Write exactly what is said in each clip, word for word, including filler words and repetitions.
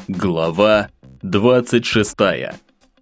Глава двадцать шестая.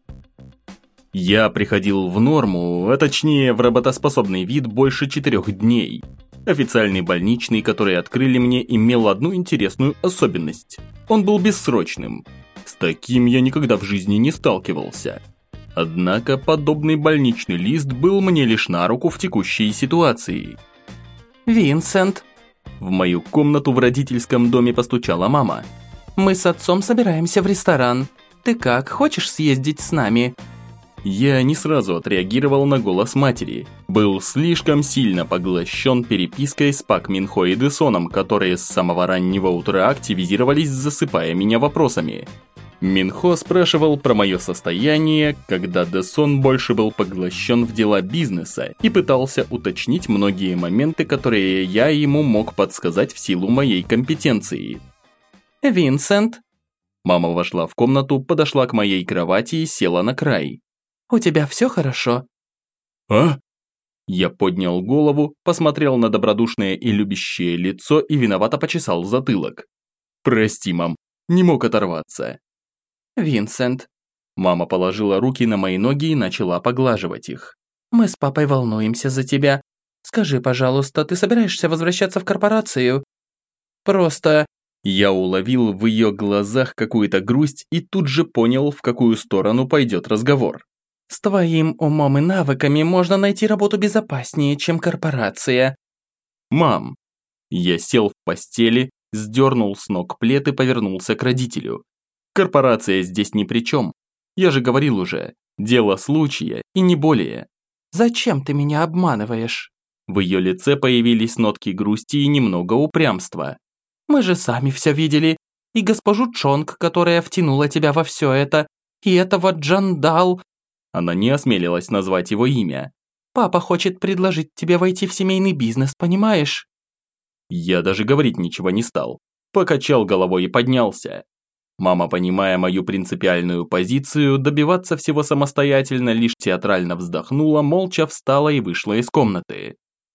Я приходил в норму, а точнее в работоспособный вид больше четырех дней. Официальный больничный, который открыли мне, имел одну интересную особенность. Он был бессрочным. С таким я никогда в жизни не сталкивался. Однако подобный больничный лист был мне лишь на руку в текущей ситуации. «Винсент!» В мою комнату в родительском доме постучала мама. «Мы с отцом собираемся в ресторан. Ты как, хочешь съездить с нами?» Я не сразу отреагировал на голос матери. Был слишком сильно поглощен перепиской с Пак Минхо и Дэсоном, которые с самого раннего утра активизировались, засыпая меня вопросами. Минхо спрашивал про мое состояние, когда Дэсон больше был поглощен в дела бизнеса и пытался уточнить многие моменты, которые я ему мог подсказать в силу моей компетенции. «Винсент!» Мама вошла в комнату, подошла к моей кровати и села на край. «У тебя все хорошо?» «А?» Я поднял голову, посмотрел на добродушное и любящее лицо и виновато почесал затылок. «Прости, мам, не мог оторваться». «Винсент!» Мама положила руки на мои ноги и начала поглаживать их. «Мы с папой волнуемся за тебя. Скажи, пожалуйста, ты собираешься возвращаться в корпорацию?» «Просто...» Я уловил в ее глазах какую-то грусть и тут же понял, в какую сторону пойдет разговор. «С твоим умом и навыками можно найти работу безопаснее, чем корпорация». «Мам!» Я сел в постели, сдернул с ног плед и повернулся к родителю. «Корпорация здесь ни при чем. Я же говорил уже, дело случая и не более». «Зачем ты меня обманываешь?» В ее лице появились нотки грусти и немного упрямства. «Мы же сами все видели. И госпожу Чонг, которая втянула тебя во все это, и этого Джандал...» Она не осмелилась назвать его имя. «Папа хочет предложить тебе войти в семейный бизнес, понимаешь?» Я даже говорить ничего не стал. Покачал головой и поднялся. Мама, понимая мою принципиальную позицию, добиваться всего самостоятельно, лишь театрально вздохнула, молча встала и вышла из комнаты.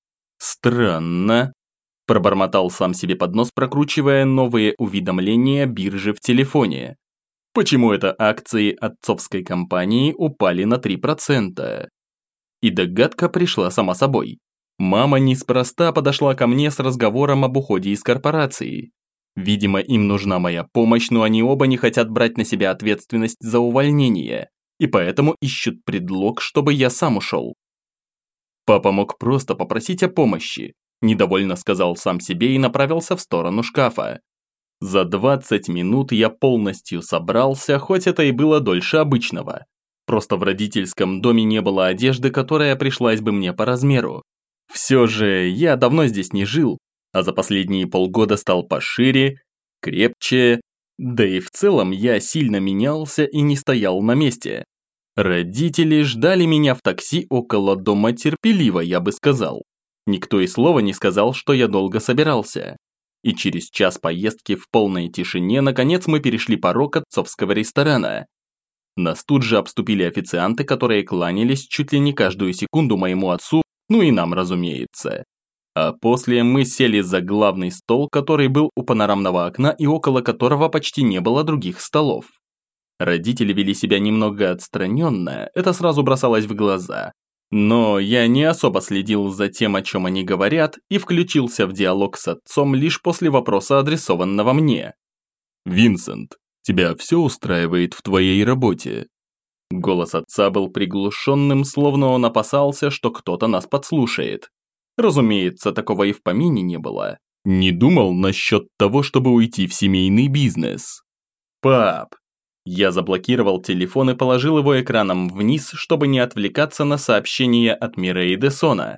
«Странно», – пробормотал сам себе под нос, прокручивая новые уведомления биржи в телефоне. «Почему это акции отцовской компании упали на три процента?» И догадка пришла сама собой. Мама неспроста подошла ко мне с разговором об уходе из корпорации. Видимо, им нужна моя помощь, но они оба не хотят брать на себя ответственность за увольнение, и поэтому ищут предлог, чтобы я сам ушел. Папа мог просто попросить о помощи, недовольно сказал сам себе и направился в сторону шкафа. За двадцать минут я полностью собрался, хоть это и было дольше обычного. Просто в родительском доме не было одежды, которая пришлась бы мне по размеру. Все же я давно здесь не жил, а за последние полгода стал пошире, крепче, да и в целом я сильно менялся и не стоял на месте. Родители ждали меня в такси около дома терпеливо, я бы сказал. Никто и слова не сказал, что я долго собирался. И через час поездки в полной тишине наконец мы перешли порог отцовского ресторана. Нас тут же обступили официанты, которые кланялись чуть ли не каждую секунду моему отцу, ну и нам, разумеется. А после мы сели за главный стол, который был у панорамного окна и около которого почти не было других столов. Родители вели себя немного отстраненно, это сразу бросалось в глаза. Но я не особо следил за тем, о чем они говорят, и включился в диалог с отцом лишь после вопроса, адресованного мне. «Винсент, тебя все устраивает в твоей работе?» Голос отца был приглушенным, словно он опасался, что кто-то нас подслушает. Разумеется, такого и в помине не было. Не думал насчет того, чтобы уйти в семейный бизнес. «Пап!» Я заблокировал телефон и положил его экраном вниз, чтобы не отвлекаться на сообщения от Мирей и Дэсона.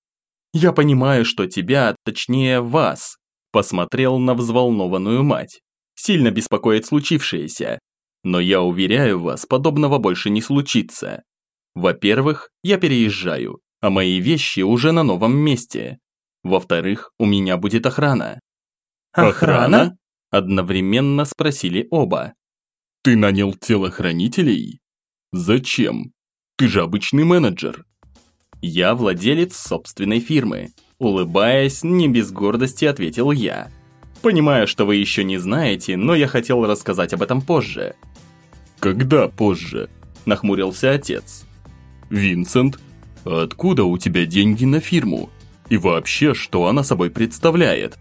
«Я понимаю, что тебя, точнее вас», посмотрел на взволнованную мать. «Сильно беспокоит случившееся. Но я уверяю вас, подобного больше не случится. Во-первых, я переезжаю, а мои вещи уже на новом месте. Во-вторых, у меня будет охрана». «Охрана?» Одновременно спросили оба. «Ты нанял телохранителей? Зачем? Ты же обычный менеджер». «Я владелец собственной фирмы», улыбаясь, не без гордости ответил я. Понимаю, что вы еще не знаете, но я хотел рассказать об этом позже». «Когда позже?» – нахмурился отец. «Винсент, а откуда у тебя деньги на фирму? И вообще, что она собой представляет?»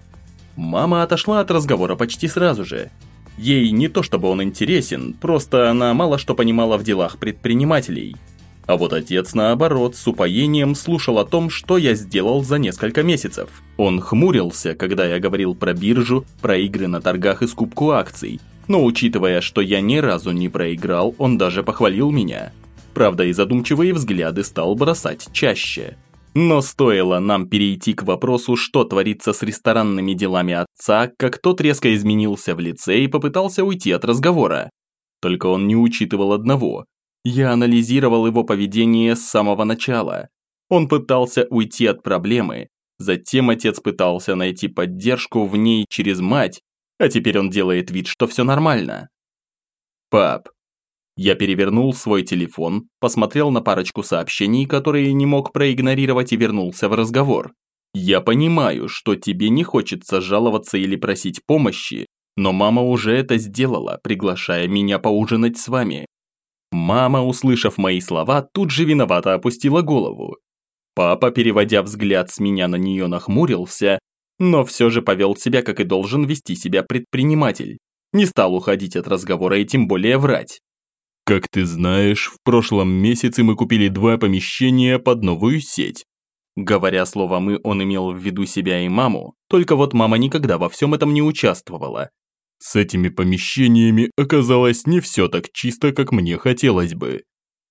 Мама отошла от разговора почти сразу же. Ей не то чтобы он интересен, просто она мало что понимала в делах предпринимателей. А вот отец, наоборот, с упоением слушал о том, что я сделал за несколько месяцев. Он хмурился, когда я говорил про биржу, про игры на торгах и скупку акций. Но учитывая, что я ни разу не проиграл, он даже похвалил меня. Правда, и задумчивые взгляды стал бросать чаще. Но стоило нам перейти к вопросу, что творится с ресторанными делами отца, как тот резко изменился в лице и попытался уйти от разговора. Только он не учитывал одного. Я анализировал его поведение с самого начала. Он пытался уйти от проблемы, затем отец пытался найти поддержку в ней через мать, а теперь он делает вид, что все нормально. «Пап». Я перевернул свой телефон, посмотрел на парочку сообщений, которые не мог проигнорировать, и вернулся в разговор. «Я понимаю, что тебе не хочется жаловаться или просить помощи, но мама уже это сделала, приглашая меня поужинать с вами». Мама, услышав мои слова, тут же виновато опустила голову. Папа, переводя взгляд с меня на нее, нахмурился, но все же повел себя, как и должен вести себя предприниматель. Не стал уходить от разговора и тем более врать. «Как ты знаешь, в прошлом месяце мы купили два помещения под новую сеть». Говоря слово «мы», он имел в виду себя и маму, только вот мама никогда во всем этом не участвовала. «С этими помещениями оказалось не все так чисто, как мне хотелось бы».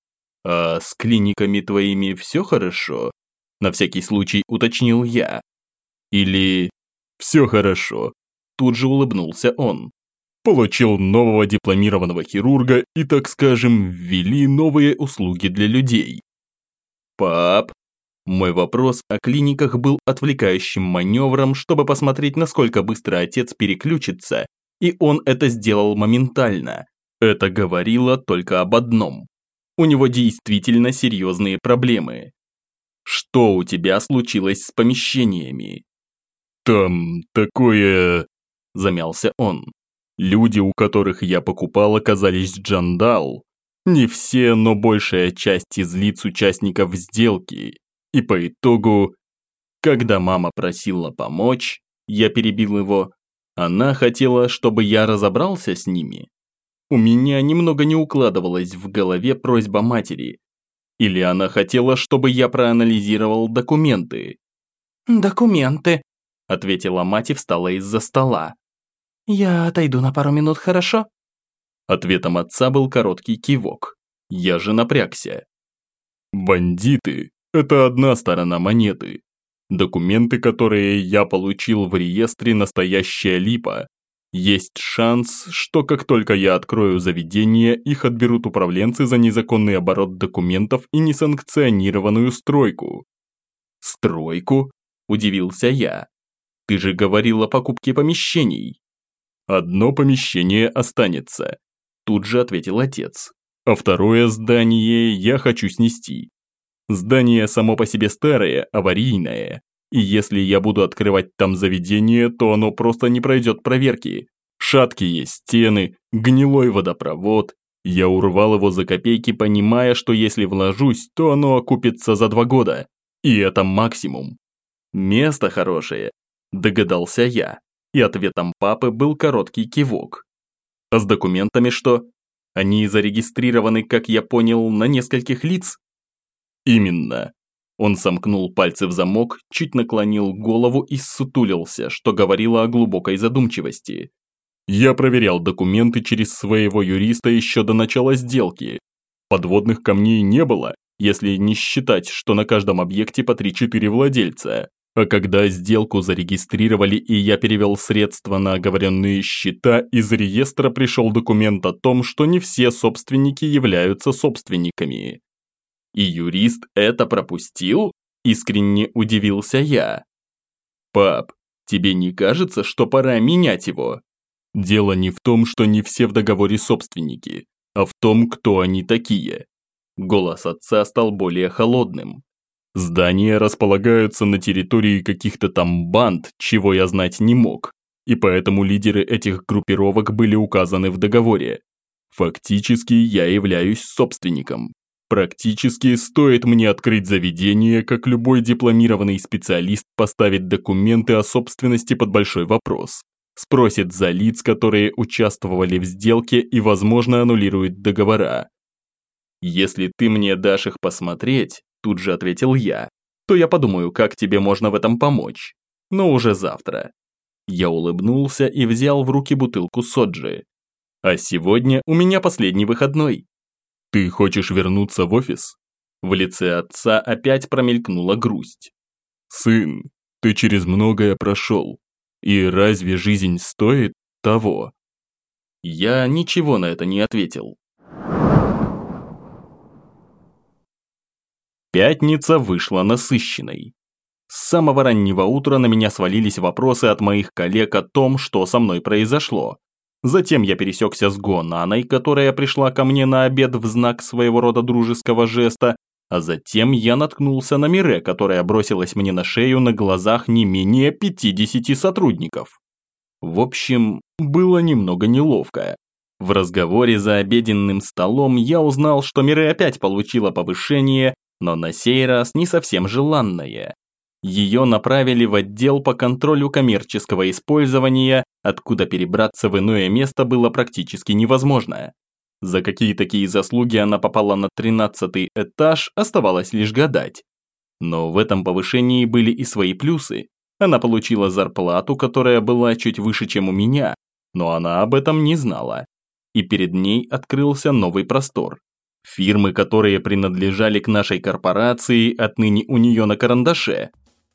«А с клиниками твоими все хорошо?» На всякий случай уточнил я. «Или все хорошо?» Тут же улыбнулся он. «Получил нового дипломированного хирурга и, так скажем, ввели новые услуги для людей». «Пап?» Мой вопрос о клиниках был отвлекающим маневром, чтобы посмотреть, насколько быстро отец переключится, и он это сделал моментально. Это говорило только об одном. У него действительно серьезные проблемы. «Что у тебя случилось с помещениями?» «Там такое...» – замялся он. «Люди, у которых я покупал, оказались джандал. Не все, но большая часть из лиц участников сделки. И по итогу, когда мама просила помочь, я перебил его, она хотела, чтобы я разобрался с ними. У меня немного не укладывалась в голове просьба матери. Или она хотела, чтобы я проанализировал документы?» «Документы», – ответила мать и встала из-за стола. «Я отойду на пару минут, хорошо?» Ответом отца был короткий кивок. Я же напрягся. «Бандиты – это одна сторона монеты. Документы, которые я получил в реестре, настоящая липа. Есть шанс, что как только я открою заведение, их отберут управленцы за незаконный оборот документов и несанкционированную стройку». «Стройку?» – удивился я. «Ты же говорил о покупке помещений». «Одно помещение останется», – тут же ответил отец. «А второе здание я хочу снести. Здание само по себе старое, аварийное, и если я буду открывать там заведение, то оно просто не пройдет проверки. Шаткие стены, гнилой водопровод. Я урвал его за копейки, понимая, что если вложусь, то оно окупится за два года. И это максимум. Место хорошее», – догадался я. И ответом папы был короткий кивок. «А с документами что? Они зарегистрированы, как я понял, на нескольких лиц?» «Именно». Он сомкнул пальцы в замок, чуть наклонил голову и ссутулился, что говорило о глубокой задумчивости. «Я проверял документы через своего юриста еще до начала сделки. Подводных камней не было, если не считать, что на каждом объекте по три-четыре владельца. А когда сделку зарегистрировали и я перевел средства на оговоренные счета, из реестра пришел документ о том, что не все собственники являются собственниками». «И юрист это пропустил?» – искренне удивился я. «Пап, тебе не кажется, что пора менять его?» «Дело не в том, что не все в договоре собственники, а в том, кто они такие». Голос отца стал более холодным. «Здания располагаются на территории каких-то там банд, чего я знать не мог. и поэтому лидеры этих группировок были указаны в договоре. Фактически я являюсь собственником. Практически стоит мне открыть заведение, как любой дипломированный специалист поставит документы о собственности под большой вопрос. Спросит за лиц, которые участвовали в сделке, и, возможно, аннулирует договора. «Если ты мне дашь их посмотреть», – тут же ответил я, – «то я подумаю, как тебе можно в этом помочь. Но уже завтра». Я улыбнулся и взял в руки бутылку соджи. «А сегодня у меня последний выходной». «Ты хочешь вернуться в офис?» В лице отца опять промелькнула грусть. «Сын, ты через многое прошел. И разве жизнь стоит того?» Я ничего на это не ответил. Пятница вышла насыщенной. С самого раннего утра на меня свалились вопросы от моих коллег о том, что со мной произошло. Затем я пересекся с Гонаной, которая пришла ко мне на обед в знак своего рода дружеского жеста, а затем я наткнулся на Мире, которая бросилась мне на шею на глазах не менее пятидесяти сотрудников. В общем, было немного неловко. В разговоре за обеденным столом я узнал, что Мире опять получила повышение, но на сей раз не совсем желанное. Ее направили в отдел по контролю коммерческого использования, откуда перебраться в иное место было практически невозможно. За какие такие заслуги она попала на тринадцатый этаж, оставалось лишь гадать. Но в этом повышении были и свои плюсы. Она получила зарплату, которая была чуть выше, чем у меня, но она об этом не знала. И перед ней открылся новый простор. Фирмы, которые принадлежали к нашей корпорации, отныне у нее на карандаше.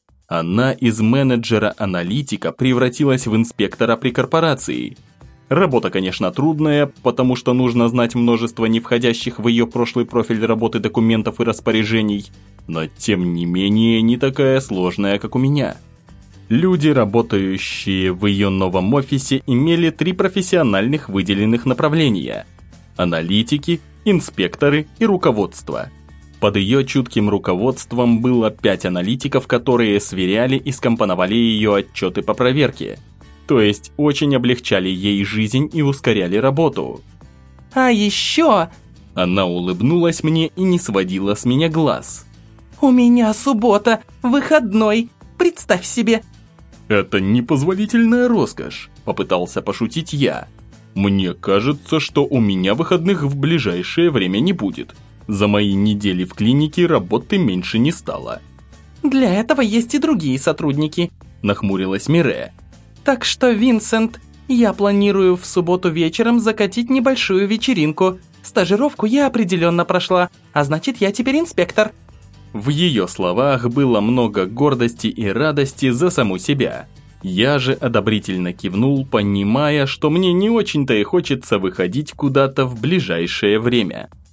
Она из менеджера-аналитика превратилась в инспектора при корпорации. Работа, конечно, трудная, потому что нужно знать множество не входящих в ее прошлый профиль работы документов и распоряжений, но тем не менее не такая сложная, как у меня. Люди, работающие в ее новом офисе, имели три профессиональных выделенных направления – аналитики, инспекторы и руководство. Под ее чутким руководством было пять аналитиков, которые сверяли и скомпоновали ее отчеты по проверке. То есть очень облегчали ей жизнь и ускоряли работу. «А еще...» Она улыбнулась мне и не сводила с меня глаз. «У меня суббота, выходной, представь себе!» «Это непозволительная роскошь», – попытался пошутить я. «Мне кажется, что у меня выходных в ближайшее время не будет. За мои недели в клинике работы меньше не стало». «Для этого есть и другие сотрудники», – нахмурилась Мире. «Так что, Винсент, я планирую в субботу вечером закатить небольшую вечеринку. Стажировку я определенно прошла, а значит, я теперь инспектор». В ее словах было много гордости и радости за саму себя. Я же одобрительно кивнул, понимая, что мне не очень-то и хочется выходить куда-то в ближайшее время.